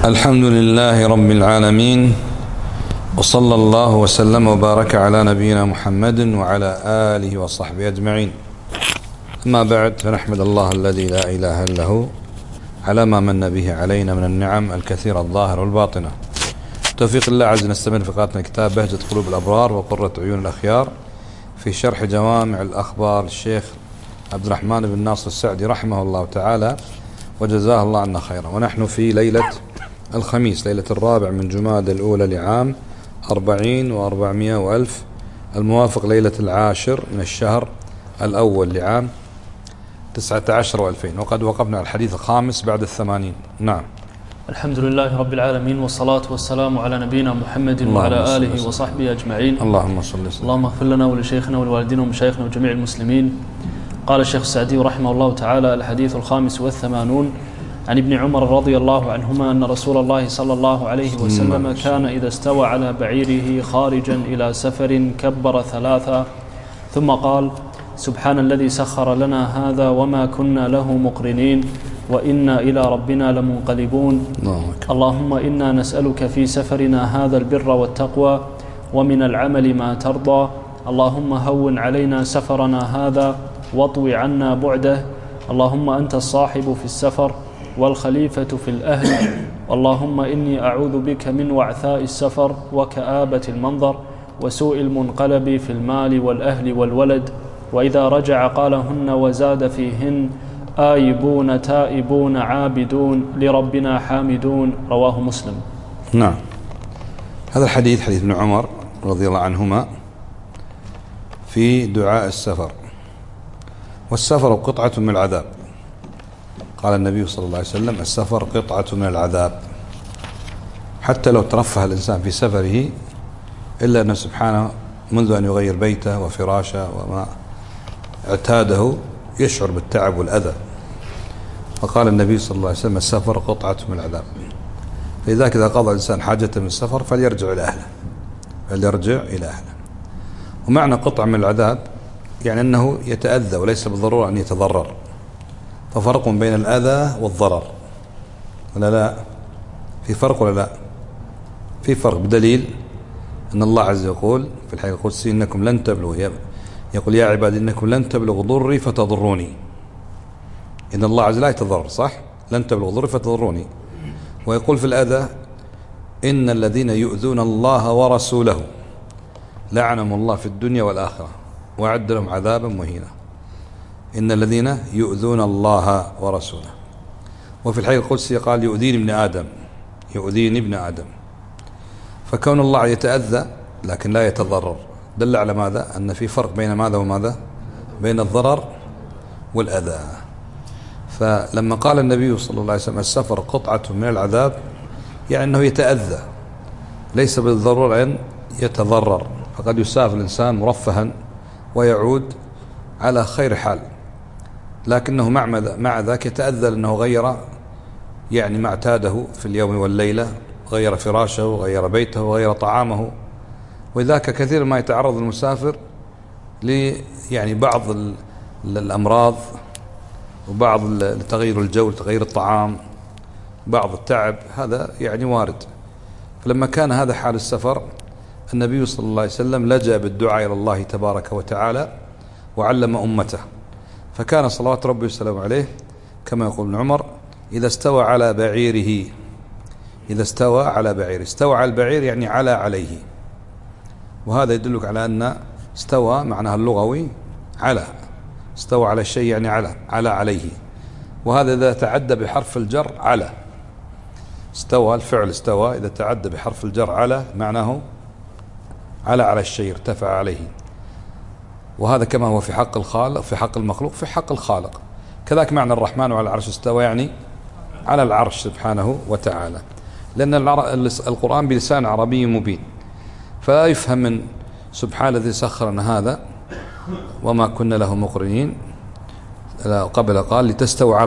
الحمد لله رب العالمين، وصلى الله وسلم وبارك على نبينا محمد وعلى آله وصحبه أجمعين. أما بعد، فنحمد الله الذي لا إله إلا هو على ما من به علينا من النعم الكثيرة الظاهرة والباطنة. توفيق الله عز نستمر في قراءة كتاب بهجة قلوب الأبرار وقرة عيون الأخيار في شرح جوامع الأخبار للشيخ عبد الرحمن بن ناصر السعدي رحمه الله تعالى وجزاه الله عنا خيرا. ونحن في ليلة الخميس، ليلة الرابع من جمادى الأولى لعام 40 و400 وألف، الموافق ليلة العاشر من الشهر الأول لعام 19 و2000. وقد وقفنا على الحديث الخامس بعد 80. نعم. الحمد لله رب العالمين، والصلاة والسلام على نبينا محمد وعلى آله وصحبه أجمعين. اللهم صل وسلم. اللهم اغفر لنا ولشيخنا ولوالدينا ومشايخنا وجميع المسلمين. قال الشيخ السعدي رحمه الله تعالى: الحديث الخامس والثمانون عن ابن عمر رضي الله عنهما أن رسول الله صلى الله عليه وسلم كان إذا استوى على بعيره خارجا إلى سفر كبر ثلاثا ثم قال: سبحان الذي سخر لنا هذا وما كنا له مقرنين وإنا إلى ربنا لمنقلبون. اللهم إنا نسألك في سفرنا هذا البر والتقوى ومن العمل ما ترضى. اللهم هون علينا سفرنا هذا واطوي عنا بعده. اللهم أنت الصاحب في السفر والخليفة في الأهل. اللهم إني أعوذ بك من وعثاء السفر وكآبة المنظر وسوء المنقلب في المال والأهل والولد. وإذا رجع قالهن وزاد فيهن: آيبون تائبون عابدون لربنا حامدون. رواه مسلم. نعم. هذا الحديث حديث ابن عمر رضي الله عنهما في دعاء السفر. والسفر قطعة من العذاب. قال النبي صلى الله عليه وسلم: السفر قطعة من العذاب. حتى لو ترفه الإنسان في سفره إلا أنه سبحانه منذ أن يغير بيته وفراشه وما اعتاده يشعر بالتعب والأذى. فقال النبي صلى الله عليه وسلم: السفر قطعة من العذاب. لذلك إذا قضى الإنسان حاجته من السفر فليرجع إلى أهله. ومعنى قطعة من العذاب يعني أنه يتأذى وليس بالضرورة أن يتضرر. ففرق بين الأذى والضرر، ولا لا؟ في فرق ولا لا؟ في فرق، بدليل أن الله عز يقول في الحديث القدسي: إنكم لن تبلغوا، يقول: يا عبادي إنكم لن تبلغوا ضري فتضروني. إن الله عز لا يتضرر، صح؟ لن تبلغوا ضري فتضروني. ويقول في الأذى: إن الذين يؤذون الله ورسوله لعنهم الله في الدنيا والآخرة وأعد لهم عذابا مهينا. إن الذين يؤذون الله ورسوله. وفي الحديث القدسي قال: يؤذيني ابن آدم. فكون الله يتأذى لكن لا يتضرر دل على ماذا؟ أن في فرق بين ماذا وماذا؟ بين الضرر والأذى. فلما قال النبي صلى الله عليه وسلم: السفر قطعة من العذاب، يعني أنه يتأذى، ليس بالضرورة أن يتضرر. فقد يسافر الإنسان مرفها ويعود على خير حال، لكنه مع ذاك يتأذى لأنه غير يعني ما اعتاده في اليوم والليلة، غير فراشه وغير بيته وغير طعامه. وذاك كثير ما يتعرض المسافر يعني بعض الأمراض وبعض تغير الجو، تغير الطعام، بعض التعب، هذا يعني وارد. فلما كان هذا حال السفر، النبي صلى الله عليه وسلم لجأ بالدعاء إلى الله تبارك وتعالى وعلم أمته. فكان صلوات ربي وسلامه عليه كما يقول ابن عمر: إذا استوى على بعيره. استوى على البعير يعني عليه. وهذا يدلك على أن استوى معناها اللغوي على. استوى على الشيء يعني عليه. وهذا إذا تعدى بحرف الجر على. استوى، الفعل استوى إذا تعدى بحرف الجر على معناه على الشيء، ارتفع عليه. وهذا كما هو في حق الخالق، في حق المخلوق، في حق الخالق. كذلك معنى الرحمن على العرش استوى يعني على العرش سبحانه وتعالى. لأن القرآن بلسان عربي مبين، فلا يفهم من سبحان الذي سخر لنا هذا وما كنا له مقرنين. قبل قال: لتستووا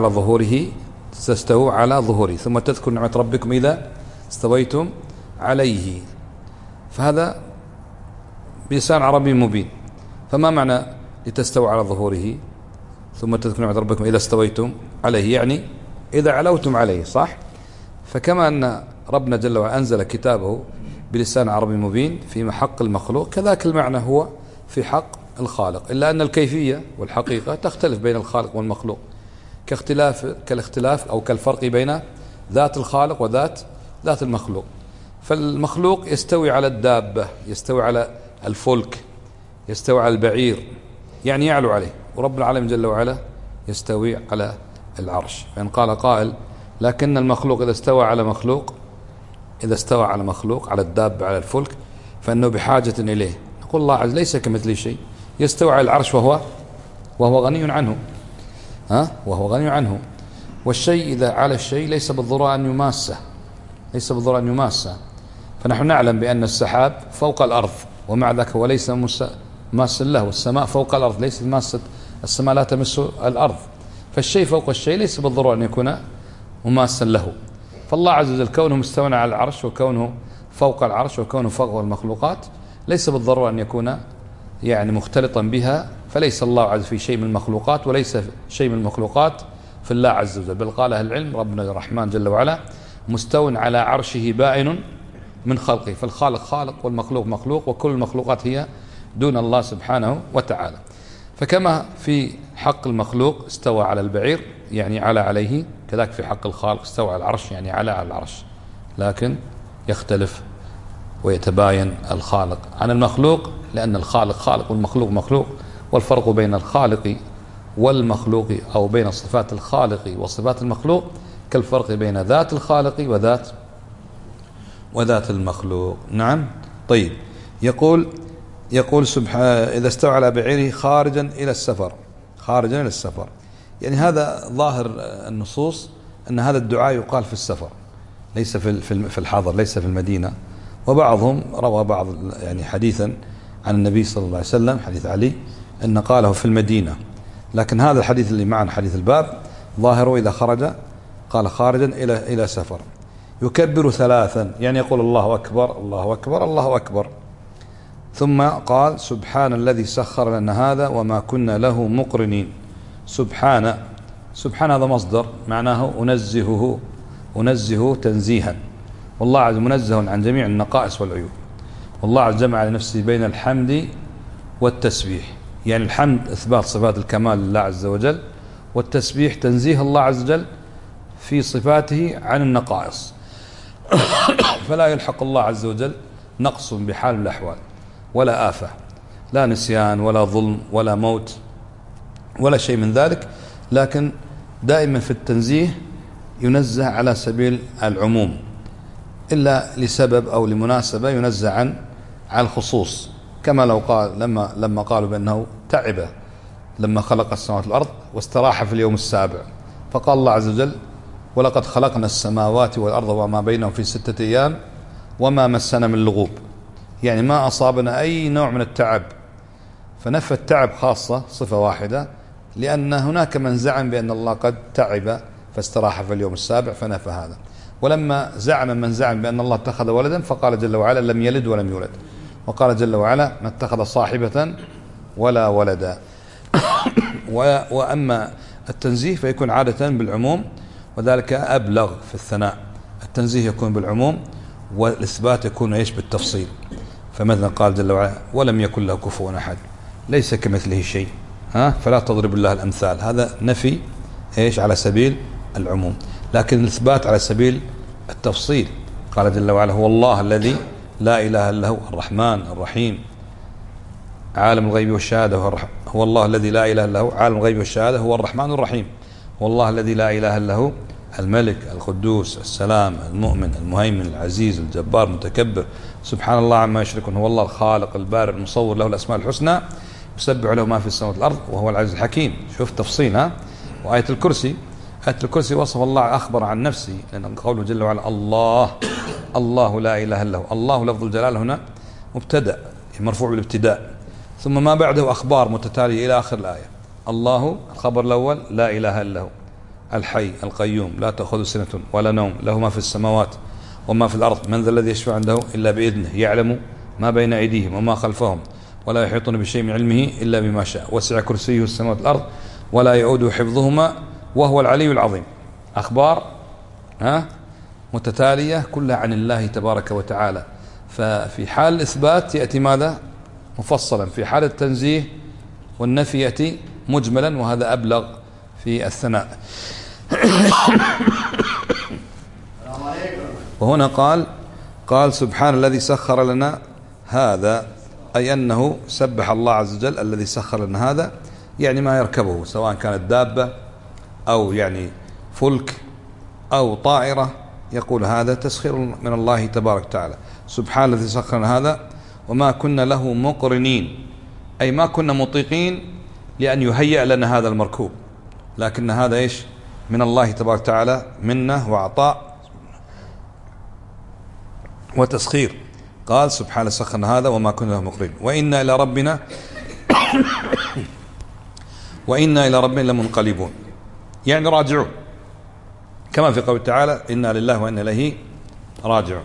على ظهوره ثم تذكر نعمة ربكم إذا استويتم عليه. فهذا بلسان عربي مبين. فما معنى لتستووا على ظهوره ثم تذكر نعمة ربكم إذا استويتم عليه؟ يعني إذا علوتم عليه، صح؟ فكما أن ربنا جل وعلا أنزل كتابه بلسان عربي مبين في حق المخلوق، كذلك المعنى هو في حق الخالق، إلا أن الكيفية والحقيقة تختلف بين الخالق والمخلوق، كالاختلاف أو كالفرق بين ذات الخالق وذات المخلوق. فالمخلوق يستوي على الدابة، يستوي على الفلك، يستوي على البعير، يعني يعلو عليه، ورب العالمين جل وعلا يستوي على العرش. فإن قال قائل لكن المخلوق إذا استوى على مخلوق على الدابة على الفلك فإنه بحاجة إليه، نقول الله عز ليس كمثله شيء، يستوي على العرش وهو غني عنه، وهو غني عنه. والشيء إذا على الشيء ليس بالضرورة أن يماسه، فنحن نعلم بأن السحاب فوق الأرض ومع ذلك هو ليس ماسا له، والسماء فوق الأرض ليس ماسة، السماء لا تمس الأرض، فالشيء فوق الشيء ليس بالضرورة أن يكون مماسا له. فالله عز وجل كونه مستوى على العرش وكونه فوق العرش وكونه فوق المخلوقات ليس بالضرورة أن يكون يعني مختلطا بها، فليس الله عز في شيء من المخلوقات وليس شيء من المخلوقات في الله عز وجل، بل قال أهل العلم ربنا الرحمن جل وعلا مستو على عرشه بائن من خلقه، فالخالق خالق والمخلوق مخلوق، وكل المخلوقات هي دون الله سبحانه وتعالى. فكما في حق المخلوق استوى على البعير يعني عليه، كذلك في حق الخالق استوى على العرش يعني على العرش، لكن يختلف ويتباين الخالق عن المخلوق، لأن الخالق خالق والمخلوق مخلوق، والفرق بين الخالق والمخلوق أو بين صفات الخالق وصفات المخلوق كالفرق بين ذات الخالق وذات المخلوق. نعم. طيب، يقول سبحانه إذا استوى على بعيره خارجا إلى السفر، يعني هذا ظاهر النصوص أن هذا الدعاء يقال في السفر ليس في الحضر، ليس في المدينة. وبعضهم روى بعض يعني حديثا عن النبي صلى الله عليه وسلم، حديث علي، أن قاله في المدينة، لكن هذا الحديث اللي معنا حديث الباب ظاهره إذا خرج قال خارجا إلى سفر، يكبر 3 يعني يقول الله أكبر الله أكبر الله أكبر، ثم قال سبحان الذي سخر لنا هذا وما كنا له مقرنين. سبحان هذا مصدر معناه أنزه تنزيها، والله عز منزه عن جميع النقائص والعيوب، والله عز جمع لنفسه بين الحمد والتسبيح، يعني الحمد إثبات صفات الكمال لله عز وجل، والتسبيح تنزيه الله عز وجل في صفاته عن النقائص، فلا يلحق الله عز وجل نقص بحال من الأحوال ولا آفة، لا نسيان ولا ظلم ولا موت ولا شيء من ذلك، لكن دائما في التنزيه ينزه على سبيل العموم، إلا لسبب أو لمناسبة ينزه عن الخصوص، كما لو قال لما قالوا بأنه تعب لما خلق السماوات والأرض واستراح في اليوم السابع، فقال الله عز وجل ولقد خلقنا السماوات والأرض وما بينهم في 6 أيام وما مسنا من لغوب، يعني ما أصابنا أي نوع من التعب، فنفى التعب خاصة صفة واحدة، لأن هناك من زعم بأن الله قد تعب فاستراح في اليوم السابع فنفى هذا، ولما زعم من زعم بأن الله اتخذ ولدا فقال جل وعلا لم يلد ولم يولد، وقال جل وعلا ما اتخذ صاحبة ولا ولدا. وأما التنزيه فيكون عادة بالعموم، وذلك أبلغ في الثناء، التنزيه يكون بالعموم والإثبات يكون بالتفصيل، فمثلا قال جل وعلا ولم يكن له كفوا أحد، ليس كمثله شيء، فلا تضرب الله الأمثال، هذا نفي على سبيل العموم، لكن الإثبات على سبيل التفصيل. قال جل وعلا هو الله الذي لا إله إلا هو الرحمن الرحيم عالم الغيب والشهادة، هو الله الذي لا إله إلا هو عالم الغيب والشهادة هو الرحمن الرحيم، هو الله الذي لا إله إلا هو الملك القدوس السلام المؤمن المهيمن العزيز الجبار المتكبر سبحان الله عما يشركون، هو الله الخالق البارئ المصور له الأسماء الحسنى يسبح له ما في السماوات والأرض وهو العزيز الحكيم. شوف تفصيل. وآية الكرسي، آية الكرسي وصف الله أخبر عن نفسه، لأن قوله جل وعلا الله لا إله إلا هو، الله لفظ الجلال هنا مبتدأ مرفوع بالابتداء، ثم ما بعده أخبار متتالية إلى آخر الآية. الله الخبر الأول لا إله إلا هو الحي القيوم لا تأخذ سنة ولا نوم له ما في السماوات وما في الأرض من ذا الذي يشفع عنده إلا بإذنه يعلم ما بين أيديهم وما خلفهم ولا يحيطون بشيء من علمه إلا بما شاء وسع كرسيه السماوات والأرض ولا يؤوده حفظهما وهو العلي العظيم. أخبار متتالية كلها عن الله تبارك وتعالى. ففي حال الإثبات يأتي ماذا؟ مفصلا. في حال التنزيه والنفي يأتي مجملا، وهذا أبلغ في الثناء. وهنا قال سبحان الذي سخر لنا هذا، أي أنه سبح الله عز وجل الذي سخر لنا هذا، يعني ما يركبه سواء كانت دابة أو يعني فلك أو طائرة، يقول هذا تسخير من الله تبارك وتعالى. سبحان الذي سخر لنا هذا وما كنا له مقرنين، أي ما كنا مطيقين لأن يهيئ لنا هذا المركوب، لكن هذا إيش؟ من الله تبارك وتعالى، منه وعطاء وتسخير. قال سبحانه سخرنا هذا وما كنا له مقرنين وإنا إلى ربنا لمنقلبون، يعني راجعون، كما في قول تعالى إنا لله وإنا إليه راجعون.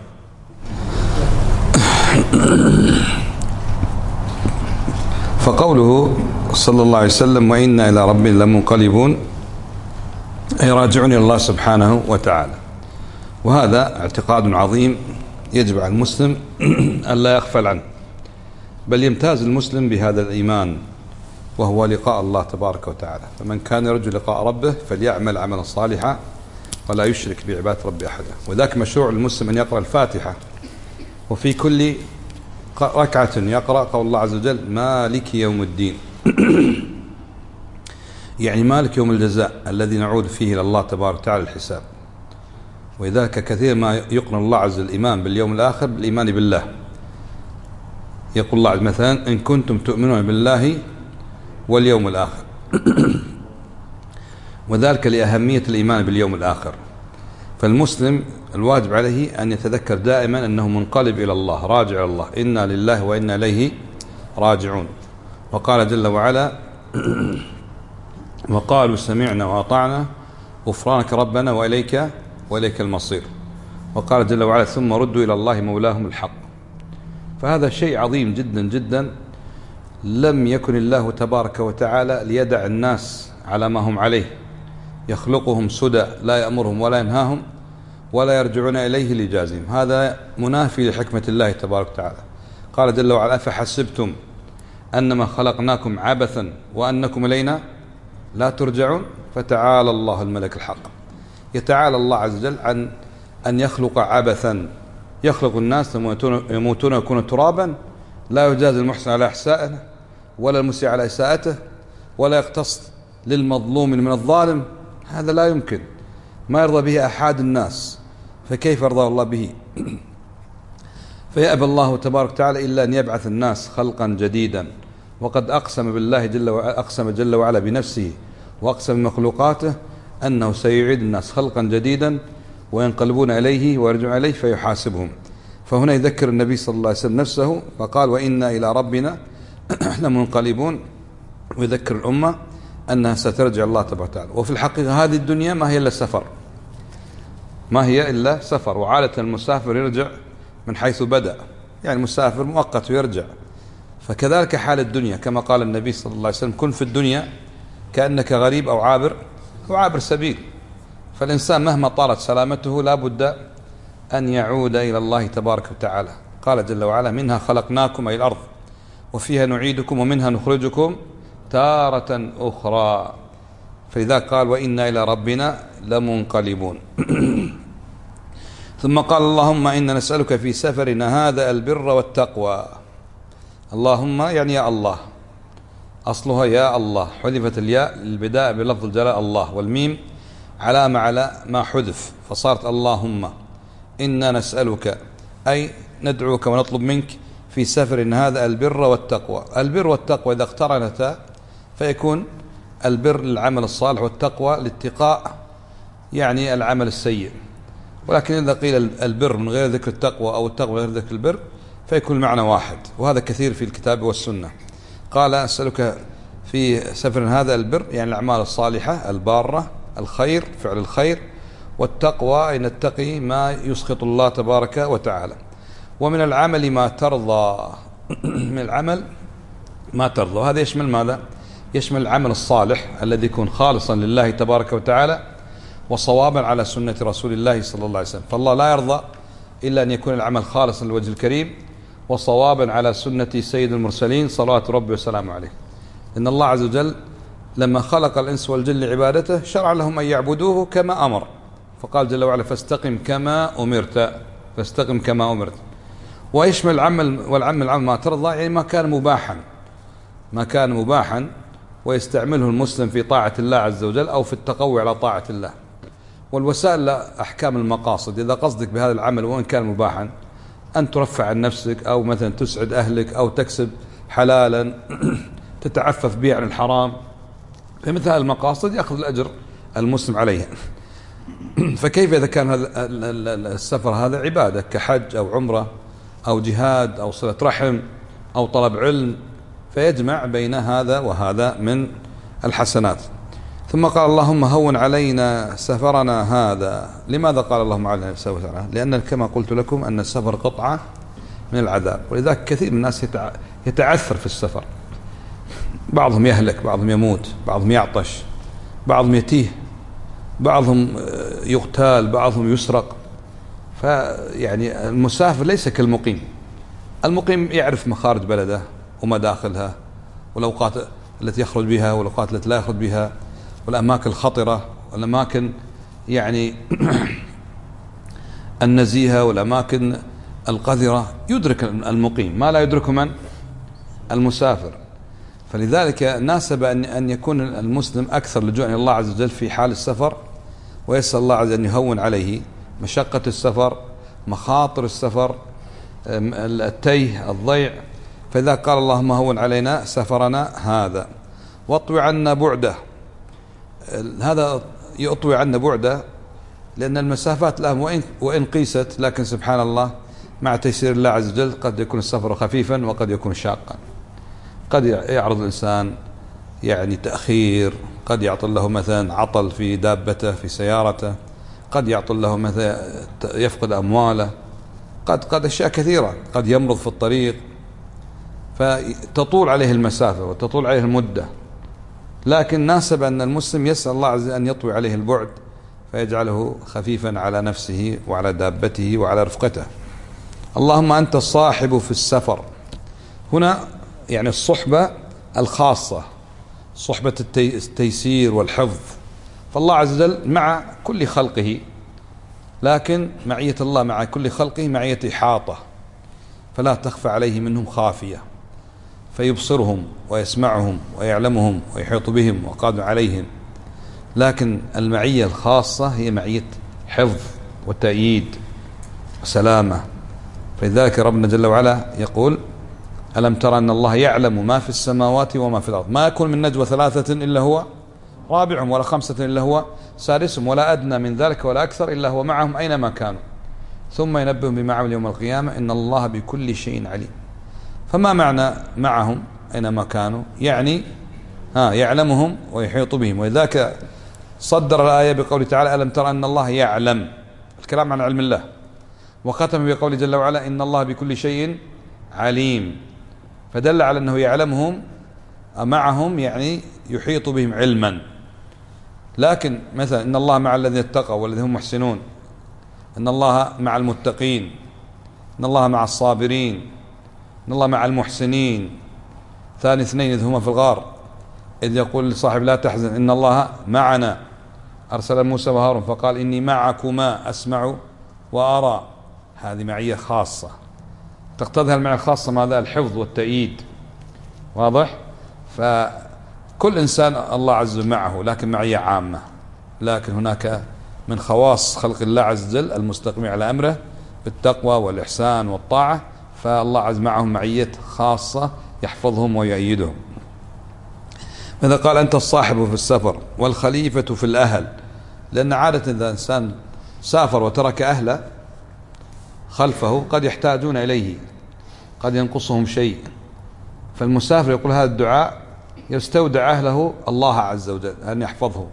فقوله صلى الله عليه وسلم وإنا إلى ربنا لمنقلبون، أي راجعون إلى الله سبحانه وتعالى. وهذا اعتقاد عظيم يجب على المسلم أن لا يغفل عنه، بل يمتاز المسلم بهذا الإيمان، وهو لقاء الله تبارك وتعالى. فمن كان يرجو لقاء ربه فليعمل عملا صالحا ولا يشرك بعبادة ربه أحدا. وذاك مشروع المسلم أن يقرأ الفاتحة، وفي كل ركعة يقرأ قول الله عز وجل مالك يوم الدين، يعني مالك يوم الجزاء الذي نعود فيه إلى الله تبارك وتعالى الحساب. ولذلك كثير ما يقرن الله عز وجل الإيمان باليوم الآخر بالإيمان بالله. يقول الله مثلا إن كنتم تؤمنون بالله واليوم الآخر، وذلك لأهمية الإيمان باليوم الآخر. فالمسلم الواجب عليه أن يتذكر دائما أنه منقلب إلى الله، راجع إلى الله، إنا لله وإنا إليه راجعون. وقال جل وعلا وقالوا سمعنا وأطعنا غفرانك ربنا وإليك المصير. وقال جل وعلا ثم ردوا إلى الله مولاهم الحق. فهذا شيء عظيم جدا جدا، لم يكن الله تبارك وتعالى ليدع الناس على ما هم عليه، يخلقهم سدى لا يأمرهم ولا ينهاهم ولا يرجعون إليه ليجازيهم. هذا منافي لحكمة الله تبارك وتعالى. قال جل وعلا أفحسبتم أنما خلقناكم عبثا وأنكم إلينا لا ترجعون. فتعالى الله الملك الحق. يتعالى الله عز وجل عن أن يخلق عبثا، يخلق الناس ثم يموتون ويكونون ترابا، لا يجازي المحسن على إحسانه ولا المسيء على إساءته، ولا يقتص للمظلوم من الظالم. هذا لا يمكن، ما يرضى به أحد الناس، فكيف يرضى الله به؟ فيأبى الله تبارك وتعالى إلا أن يبعث الناس خلقا جديدا. وقد أقسم بالله جل وعلا بنفسه وأقسم بمخلوقاته أنه سيعيد الناس خلقا جديدا وينقلبون إليه ويرجعون إليه فيحاسبهم. فهنا يذكر النبي صلى الله عليه وسلم نفسه فقال وإنا إلى ربنا لمنقلبون، ويذكر الأمة أنها سترجع الله تبارك وتعالى. وفي الحقيقة هذه الدنيا ما هي إلا سفر، ما هي إلا سفر. وعادة المسافر يرجع من حيث بدأ، يعني مسافر مؤقت ويرجع. فكذلك حال الدنيا، كما قال النبي صلى الله عليه وسلم كن في الدنيا كأنك غريب أو عابر سبيل. فالإنسان مهما طالت سلامته لا بد أن يعود إلى الله تبارك وتعالى. قال جل وعلا منها خلقناكم أي الأرض وفيها نعيدكم ومنها نخرجكم تارة أخرى. فلذلك قال وإنا إلى ربنا لمنقلبون. ثم قال اللهم إنا نسألك في سفرنا هذا البر والتقوى. اللهم يعني يا الله، أصلها يا الله، حذفت الياء للبداء بلفظ الجلال الله، والميم علامة على ما حذف فصارت اللهم. إنا نسألك أي ندعوك ونطلب منك في سفرنا هذا البر والتقوى. البر والتقوى إذا اقترنتا فيكون البر للعمل الصالح والتقوى لاتقاء يعني العمل السيء. ولكن إذا قيل البر من غير ذكر التقوى أو التقوى من غير ذكر البر فيكون المعنى واحد، وهذا كثير في الكتاب والسنة. قال أسألك في سفر هذا البر يعني الأعمال الصالحة البارة، الخير فعل الخير، والتقوى أن نتقي ما يسخط الله تبارك وتعالى. ومن العمل ما ترضى، من العمل ما ترضى، وهذا يشمل ماذا؟ يشمل العمل الصالح الذي يكون خالصا لله تبارك وتعالى، وصوابا على سنة رسول الله صلى الله عليه وسلم. فالله لا يرضى إلا أن يكون العمل خالصا للوجه الكريم وصوابا على سنة سيد المرسلين صلوات ربي وسلامه عليه. إن الله عز وجل لما خلق الإنس والجن لعبادته شرع لهم أن يعبدوه كما أمر، فقال جل وعلا فاستقم كما أمرت، فاستقم كما أمرت. ويشمل العمل والعمل ما ترضى، يعني ما كان مباحا ويستعمله المسلم في طاعة الله عز وجل أو في التقوي على طاعة الله. والوسائل أحكام المقاصد، إذا قصدك بهذا العمل وإن كان مباحا أن ترفع عن نفسك أو مثلا تسعد أهلك أو تكسب حلالا تتعفف به عن الحرام، فمثل هذه المقاصد يأخذ الأجر المسلم عليها. فكيف إذا كان هذا السفر هذا عبادة كحج أو عمرة أو جهاد أو صلة رحم أو طلب علم، فيجمع بين هذا وهذا من الحسنات. ثم قال اللهم هون علينا سفرنا هذا. لماذا قال اللهم علينا سفرنا؟ لأن كما قلت لكم أن السفر قطعة من العذاب، ولذلك كثير من الناس يتعثر في السفر، بعضهم يهلك، بعضهم يموت، بعضهم يعطش، بعضهم يتيه، بعضهم يغتال، بعضهم يسرق. فيعني المسافر ليس كالمقيم. المقيم يعرف مخارج بلده ومداخلها والأوقات التي يخرج بها والأوقات التي لا يخرج بها والأماكن الخطرة والأماكن يعني النزيهة والأماكن القذرة، يدرك المقيم ما لا يدركه من المسافر. فلذلك ناسب أن يكون المسلم أكثر لجوء إلى الله عز وجل في حال السفر، ويسأل الله عز وجل أن يهون عليه مشقة السفر، مخاطر السفر، التيه، الضيع. فإذا قال اللهم هون علينا سفرنا هذا واطوي عنا بعده، هذا يطوي عنا بعده لأن المسافات لها وإن قيست، لكن سبحان الله مع تيسير الله عز وجل قد يكون السفر خفيفا وقد يكون شاقا. قد يعرض الإنسان يعني تأخير، قد يعطل له مثلا عطل في دابته في سيارته، قد يعطل له مثلا يفقد أمواله، قد أشياء كثيرة، قد يمرض في الطريق، فتطول عليه المسافة وتطول عليه المدة. لكن ناسب أن المسلم يسأل الله عز وجل أن يطوي عليه البعد فيجعله خفيفا على نفسه وعلى دابته وعلى رفقته. اللهم أنت الصاحب في السفر، هنا يعني الصحبة الخاصة، صحبة التيسير والحفظ. فالله عز وجل مع كل خلقه، لكن معية الله مع كل خلقه معية إحاطة، فلا تخفى عليه منهم خافية، فيبصرهم ويسمعهم ويعلمهم ويحيط بهم وقادر عليهم. لكن المعية الخاصة هي معية حفظ وتأييد وسلامة. فلذلك ربنا جل وعلا يقول ألم ترى أن الله يعلم ما في السماوات وما في الأرض، ما يكون من نجوى ثلاثة إلا هو رابعهم ولا خمسة إلا هو سادسهم ولا أدنى من ذلك ولا أكثر إلا هو معهم أينما كانوا ثم ينبهم بما عملوا يوم القيامة إن الله بكل شيء عليم. فما معنى معهم أينما كانوا؟ يعني يعلمهم ويحيط بهم. ولذلك صدر الآية بقوله تعالى ألم ترى أن الله يعلم، الكلام عن علم الله، وختم بقوله جل وعلا إن الله بكل شيء عليم، فدل على أنه يعلمهم معهم يعني يحيط بهم علما. لكن مثلا إن الله مع الذين اتقوا والذين هم محسنون، إن الله مع المتقين، إن الله مع الصابرين، إن الله مع المحسنين. ثاني اثنين إذ هما في الغار إذ يقول لصاحب لا تحزن إن الله معنا. أرسل موسى وهارون فقال إني معكما أسمع وأرى. هذه معية خاصة تقتضي المعنى الخاصة ماذا؟ الحفظ والتأييد. واضح؟ فكل إنسان الله عز وجل معه، لكن معية عامة. لكن هناك من خواص خلق الله عز وجل المستقيم على أمره بالتقوى والإحسان والطاعة، فالله عز معهم معية خاصة يحفظهم ويؤيدهم. إذا قال أنت الصاحب في السفر والخليفة في الأهل، لأن عادة إذا إنسان سافر وترك أهله خلفه قد يحتاجون إليه، قد ينقصهم شيء، فالمسافر يقول هذا الدعاء يستودع أهله الله عز وجل أن يحفظه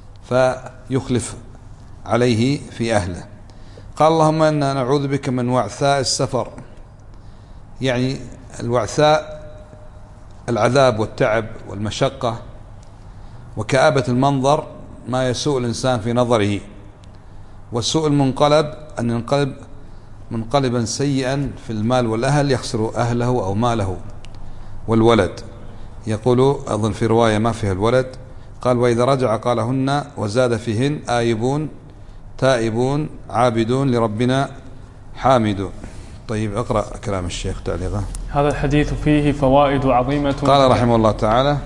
فيخلف عليه في أهله. قال اللهم إنا نعوذ بك من وعثاء السفر، يعني الوعثاء العذاب والتعب والمشقة وكآبة المنظر ما يسوء الإنسان في نظره، والسوء المنقلب أن ينقلب منقلبا سيئا في المال والأهل، يخسر أهله أو ماله والولد. يقول أظن في رواية ما فيها الولد، قال وإذا رجع قالهن وزاد فيهن آيبون تائبون عابدون لربنا حامدون. طيب اقرأ كلام الشيخ تعليقه. هذا الحديث فيه فوائد عظيمة. قال رحمه الله تعالى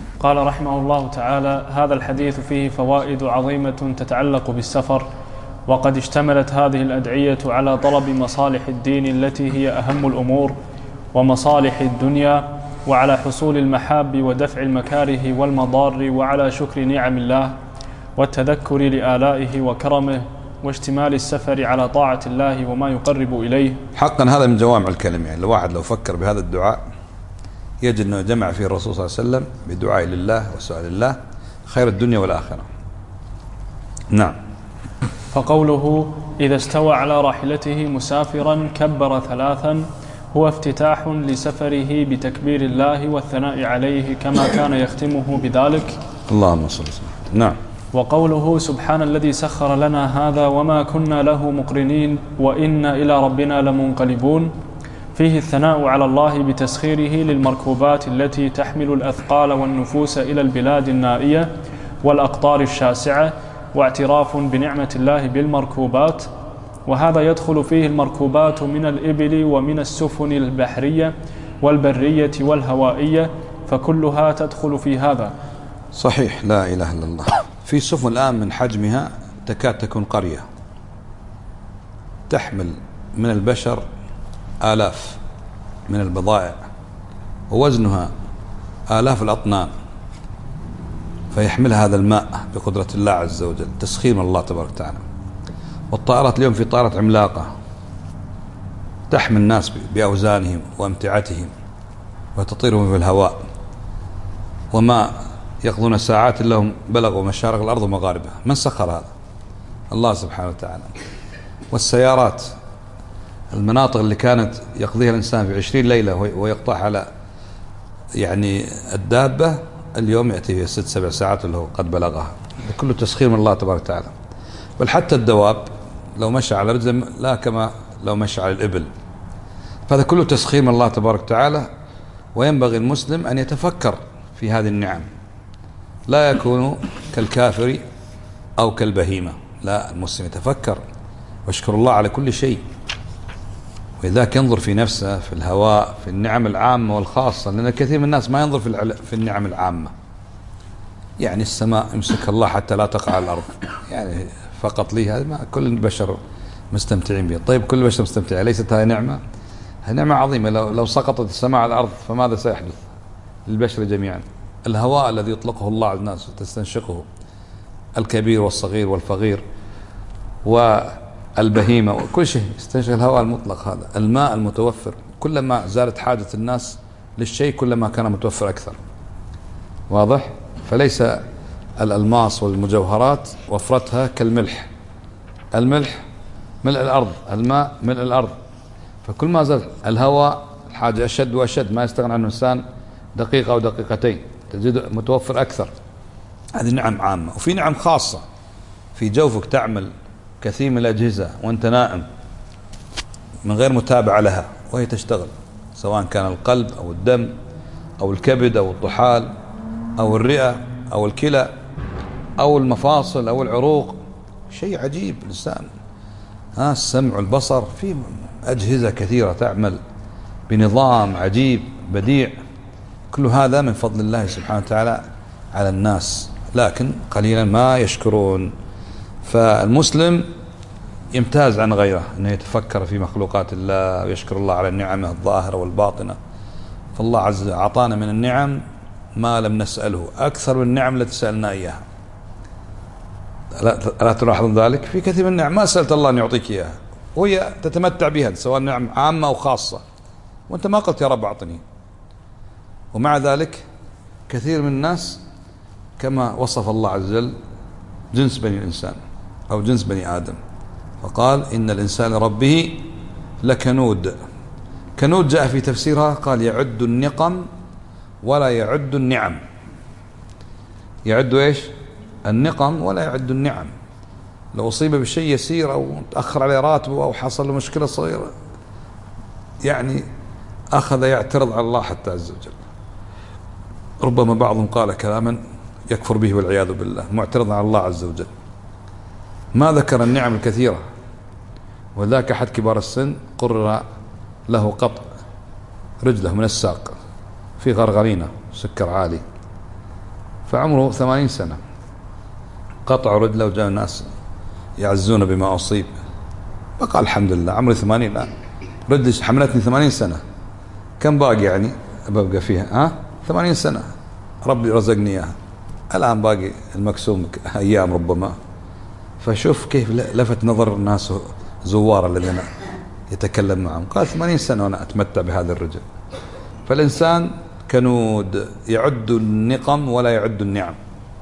هذا الحديث فيه فوائد عظيمة تتعلق بالسفر، وقد اشتملت هذه الأدعية على طلب مصالح الدين التي هي أهم الأمور ومصالح الدنيا، وعلى حصول المحاب ودفع المكاره والمضار، وعلى شكر نعم الله والتذكر لآلائه وكرمه، واشتمال السفر على طاعة الله وما يقرب إليه. حقا هذا من جوامع الكلم، يعني الواحد لو فكر بهذا الدعاء يجد أنه جمع فيه الرسول صلى الله عليه وسلم بدعاء لله وسؤال الله خير الدنيا والآخرة. نعم. فقوله إذا استوى على راحلته مسافرا كبر ثلاثا هو افتتاح لسفره بتكبير الله والثناء عليه كما كان يختمه بذلك. اللهم صل وسلم. نعم. وقوله سبحان الذي سخر لنا هذا وما كنا له مقرنين وإنا إلى ربنا لمنقلبون، فيه الثناء على الله بتسخيره للمركوبات التي تحمل الأثقال والنفوس إلى البلاد النائية والأقطار الشاسعة، واعتراف بنعمة الله بالمركوبات، وهذا يدخل فيه المركوبات من الإبل ومن السفن البحرية والبرية والهوائية، فكلها تدخل في هذا. صحيح، لا إله إلا الله. في سفن الآن من حجمها تكاد تكون قرية، تحمل من البشر آلاف من البضائع ووزنها آلاف الأطنان، فيحمل هذا الماء بقدرة الله عز وجل، تسخير من الله تبارك وتعالى. والطائرات اليوم في طائرات عملاقة تحمل الناس بأوزانهم وأمتعتهم وتطيرهم في الهواء، وما يقضون ساعات لهم بلغوا مشارق الأرض ومغاربها. من سخر هذا؟ الله سبحانه وتعالى. والسيارات، المناطق اللي كانت يقضيها الإنسان في 20 ليلة ويقطعها على يعني الدابة، اليوم يأتي في 6-7 ساعات اللي هو قد بلغها. كله تسخير من الله تبارك وتعالى. بل حتى الدواب لو مشى على رجل لا كما لو مشى على الإبل، فهذا كله تسخير من الله تبارك وتعالى. وينبغي المسلم أن يتفكر في هذه النعم، لا يكون كالكافر أو كالبهيمة، لا، المسلم يتفكر ويشكر الله على كل شيء، ولذلك ينظر في نفسه، في الهواء، في النعم العامة والخاصة، لأن كثير من الناس ما ينظر في النعم العامة. يعني السماء يمسك الله حتى لا تقع على الأرض، يعني فقط لي هذا، ما كل البشر مستمتعين به. طيب كل البشر مستمتعين، ليست هذه نعمة؟ هذه نعمة عظيمة. لو سقطت السماء على الأرض فماذا سيحدث للبشر جميعا؟ الهواء الذي يطلقه الله على الناس وتستنشقه الكبير والصغير والفقير والبهيمة وكل شيء يستنشق الهواء المطلق هذا. الماء المتوفر، كلما زادت حاجة الناس للشيء كلما كان متوفر أكثر. واضح؟ فليس الألماس والمجوهرات وفرتها كالملح. الملح ملء الأرض، الماء ملء الأرض، فكل ما زاد الهواء الحاجة أشد وأشد، ما يستغنى عنه الإنسان دقيقة أو دقيقتين، تجد متوفر أكثر. هذه نعم عامة. وفي نعم خاصة، في جوفك تعمل كثير من الأجهزة وأنت نائم من غير متابعة لها وهي تشتغل، سواء كان القلب أو الدم أو الكبد أو الطحال أو الرئة أو الكلى أو المفاصل أو العروق. شيء عجيب الإنسان، السمع والبصر، في أجهزة كثيرة تعمل بنظام عجيب بديع. كل هذا من فضل الله سبحانه وتعالى على الناس، لكن قليلا ما يشكرون. فالمسلم يمتاز عن غيره أنه يتفكر في مخلوقات الله ويشكر الله على النعمة الظاهرة والباطنة. فالله عز وجل أعطانا من النعم ما لم نسأله، أكثر من النعم التي سألنا إياها. ألا تلاحظون ذلك؟ في كثير من النعم ما سألت الله أن يعطيك إياها وهي تتمتع بها، سواء نعم عامة أو خاصة، وأنت ما قلت يا رب أعطني. ومع ذلك كثير من الناس كما وصف الله عز وجل جنس بني الإنسان أو جنس بني آدم، فقال إن الإنسان لربه لكنود. كنود جاء في تفسيرها قال يعد النقم ولا يعد النعم. يعد إيش؟ النقم ولا يعد النعم. لو أصيب بشيء يسير أو تأخر عليه راتبه أو حصل له مشكلة صغيرة يعني أخذ يعترض على الله حتى عز وجل. ربما بعضهم قال كلاما يكفر به والعياذ بالله، معترض على الله عز وجل، ما ذكر النعم الكثيرة. وذاك أحد كبار السن قرر له قطع رجله من الساق في غرغرينة سكر عالي، فعمره 80 سنة، قطع رجله وجاء الناس يعزون بما أصيب، فقال الحمد لله عمري 80 الآن، رجلي حملتني 80 سنة، كم باقي يعني أبقى فيها؟ 80 سنة ربي رزقني إياها، الآن باقي المكسوم أيام ربما. فشوف كيف لفت نظر الناس زوار الذين يتكلم معهم، قال 80 سنة وأنا أتمتع بهذا الرجل. فالإنسان كنود يعد النقم ولا يعد النعم،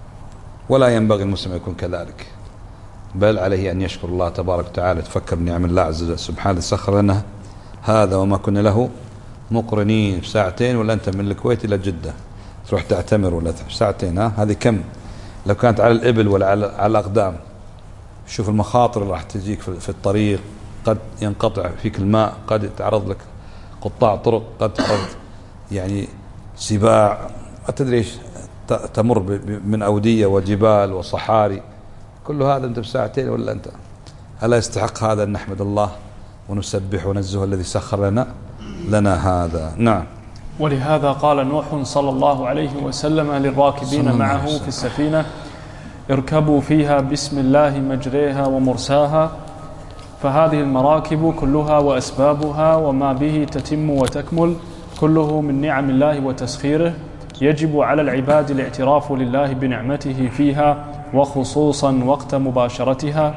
ولا ينبغي المسلم يكون كذلك، بل عليه أن يشكر الله تبارك وتعالى، يتفكر بنعم الله عز وجل سبحانه سخر لنا هذا وما كنا له مقرنين. في ساعتين ولا أنت من الكويت إلى جدة تروح تعتمر ولا ساعتين، هذه كم لو كانت على الإبل ولا على الأقدام. شوف المخاطر اللي راح تجيك في الطريق، قد ينقطع فيك الماء، قد يتعرض لك قطاع طرق، قد تعرض يعني سباع، ما تدري ايش تمر من أودية وجبال وصحاري، كل هذا أنت بساعتين ولا أنت. ألا يستحق هذا أن نحمد الله ونسبح ونزه الذي سخر لنا هذا؟ نعم. ولهذا قال نوح صلى الله عليه وسلم للراكبين معه في السفينة: اركبوا فيها بسم الله مجريها ومرساها. فهذه المراكب كلها وأسبابها وما به تتم وتكمل كله من نعم الله وتسخيره، يجب على العباد الاعتراف لله بنعمته فيها، وخصوصا وقت مباشرتها.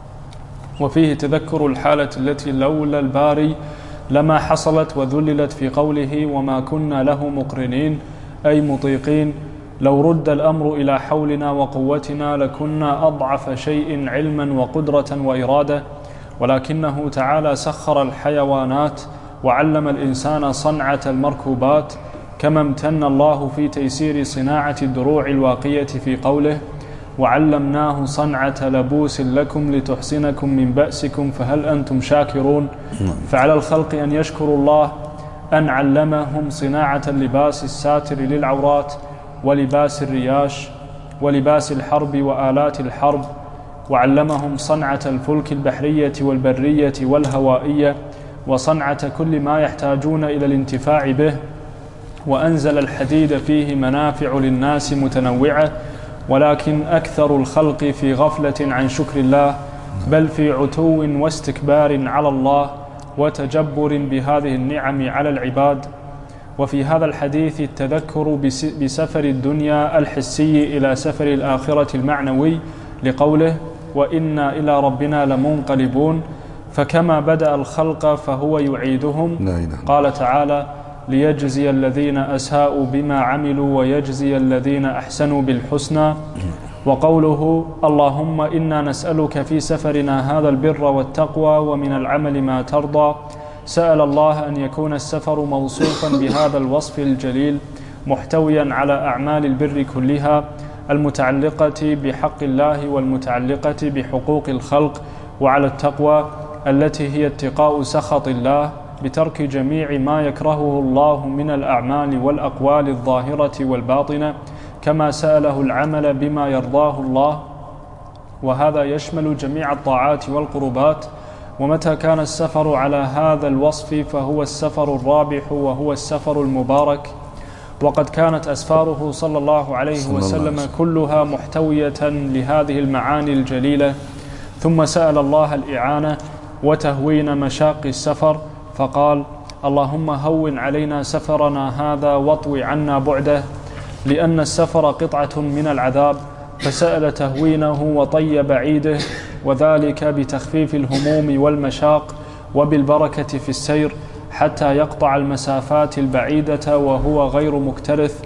وفيه تذكر الحالة التي لولا الباري لما حصلت، وذللت في قوله: وما كنا له مقرنين، أي مطيقين. لو رد الأمر إلى حولنا وقوتنا لكنا أضعف شيء علما وقدرة وإرادة، ولكنه تعالى سخر الحيوانات وعلم الإنسان صنعة المركوبات، كما امتن الله في تيسير صناعة الدروع الواقية في قوله: وعلمناه صنعة لبوس لكم لتحسنكم من بأسكم فهل أنتم شاكرون. فعلى الخلق أن يشكروا الله أن علمهم صناعة اللباس الساتر للعورات، ولباس الرياش، ولباس الحرب وآلات الحرب، وعلمهم صنعة الفلك البحرية والبرية والهوائية، وصنعة كل ما يحتاجون إلى الانتفاع به، وأنزل الحديد فيه منافع للناس متنوعة، ولكن أكثر الخلق في غفلة عن شكر الله، بل في عتو واستكبار على الله وتجبر بهذه النعم على العباد. وفي هذا الحديث التذكر بسفر الدنيا الحسي إلى سفر الآخرة المعنوي، لقوله: وإنا إلى ربنا لمنقلبون. فكما بدأ الخلق فهو يعيدهم. قال تعالى: ليجزي الذين أساءوا بما عملوا ويجزي الذين أحسنوا بالحسنى. وقوله: اللهم إنا نسألك في سفرنا هذا البر والتقوى ومن العمل ما ترضى. سأل الله أن يكون السفر موصوفا بهذا الوصف الجليل، محتويا على أعمال البر كلها المتعلقة بحق الله والمتعلقة بحقوق الخلق، وعلى التقوى التي هي اتقاء سخط الله بترك جميع ما يكرهه الله من الأعمال والأقوال الظاهرة والباطنة، كما سأله العمل بما يرضاه الله، وهذا يشمل جميع الطاعات والقربات. ومتى كان السفر على هذا الوصف فهو السفر الرابح وهو السفر المبارك. وقد كانت أسفاره صلى الله عليه وسلم كلها محتوية لهذه المعاني الجليلة. ثم سأل الله الإعانة وتهوين مشاق السفر، فقال: اللهم هون علينا سفرنا هذا واطوي عنا بعده، لأن السفر قطعة من العذاب، فسأل تهوينه وطي بعيده، وذلك بتخفيف الهموم والمشاق وبالبركة في السير، حتى يقطع المسافات البعيدة وهو غير مكترث،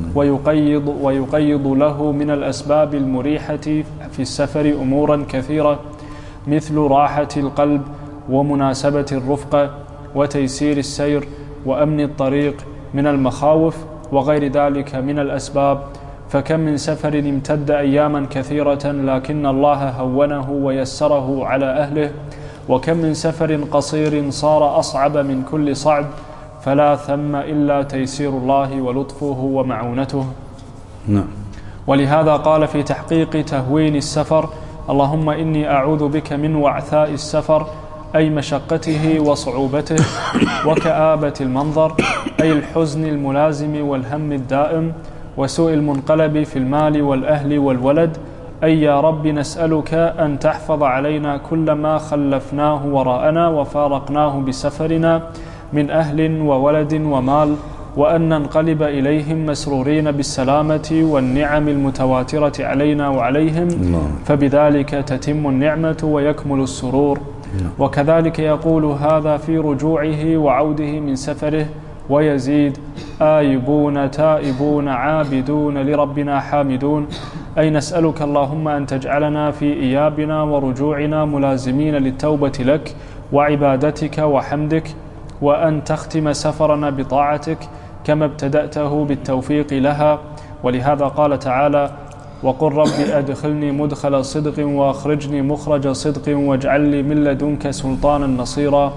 ويقيض له من الأسباب المريحة في السفر أمورا كثيرة، مثل راحة القلب ومناسبة الرفقة وتيسير السير وأمن الطريق من المخاوف وغير ذلك من الأسباب. فكم من سفر امتد أياما كثيرة لكن الله هونه ويسره على أهله، وكم من سفر قصير صار أصعب من كل صعب، فلا ثم إلا تيسير الله ولطفه ومعونته. نعم. ولهذا قال في تحقيق تهوين السفر: اللهم إني أعوذ بك من وعثاء السفر، أي مشقته وصعوبته، وكآبة المنظر، أي الحزن الملازم والهم الدائم، وسوء المنقلب في المال والأهل والولد، أي يا رب نسألك أن تحفظ علينا كل ما خلفناه وراءنا وفارقناه بسفرنا من أهل وولد ومال، وأن ننقلب إليهم مسرورين بالسلامة والنعم المتواترة علينا وعليهم، فبذلك تتم النعمة ويكمل السرور. وكذلك يقول هذا في رجوعه وعوده من سفره، ويزيد: آيبون تائبون عابدون لربنا حامدون، أي نسألك اللهم أن تجعلنا في إيابنا ورجوعنا ملازمين للتوبة لك وعبادتك وحمدك، وأن تختم سفرنا بطاعتك كما ابتدأته بالتوفيق لها. ولهذا قال تعالى: وقل رب أدخلني مدخل صدق وأخرجني مخرج صدق واجعل لي من لدنك سلطانا نصيرا.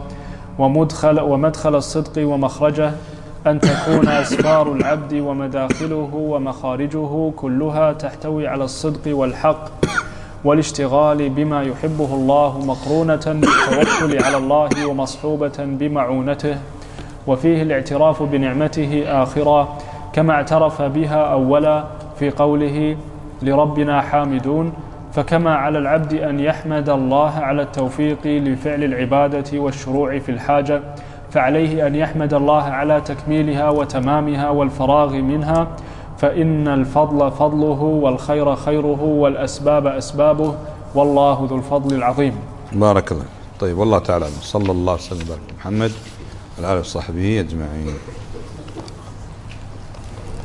ومدخل الصدق ومخرجه أن تكون أسفار العبد ومداخله ومخارجه كلها تحتوي على الصدق والحق والاشتغال بما يحبه الله، مقرونة بالتوكل على الله ومصحوبة بمعونته، وفيه الاعتراف بنعمته آخرا كما اعترف بها أولا في قوله: لربنا حامدون. فكما على العبد أن يحمد الله على التوفيق لفعل العبادة والشروع في الحاجة، فعليه أن يحمد الله على تكميلها وتمامها والفراغ منها، فإن الفضل فضله والخير خيره والأسباب أسبابه، والله ذو الفضل العظيم. بارك الله. طيب، والله تعالى صلى الله وسلم على محمد وعلى آله وصحبه أجمعين.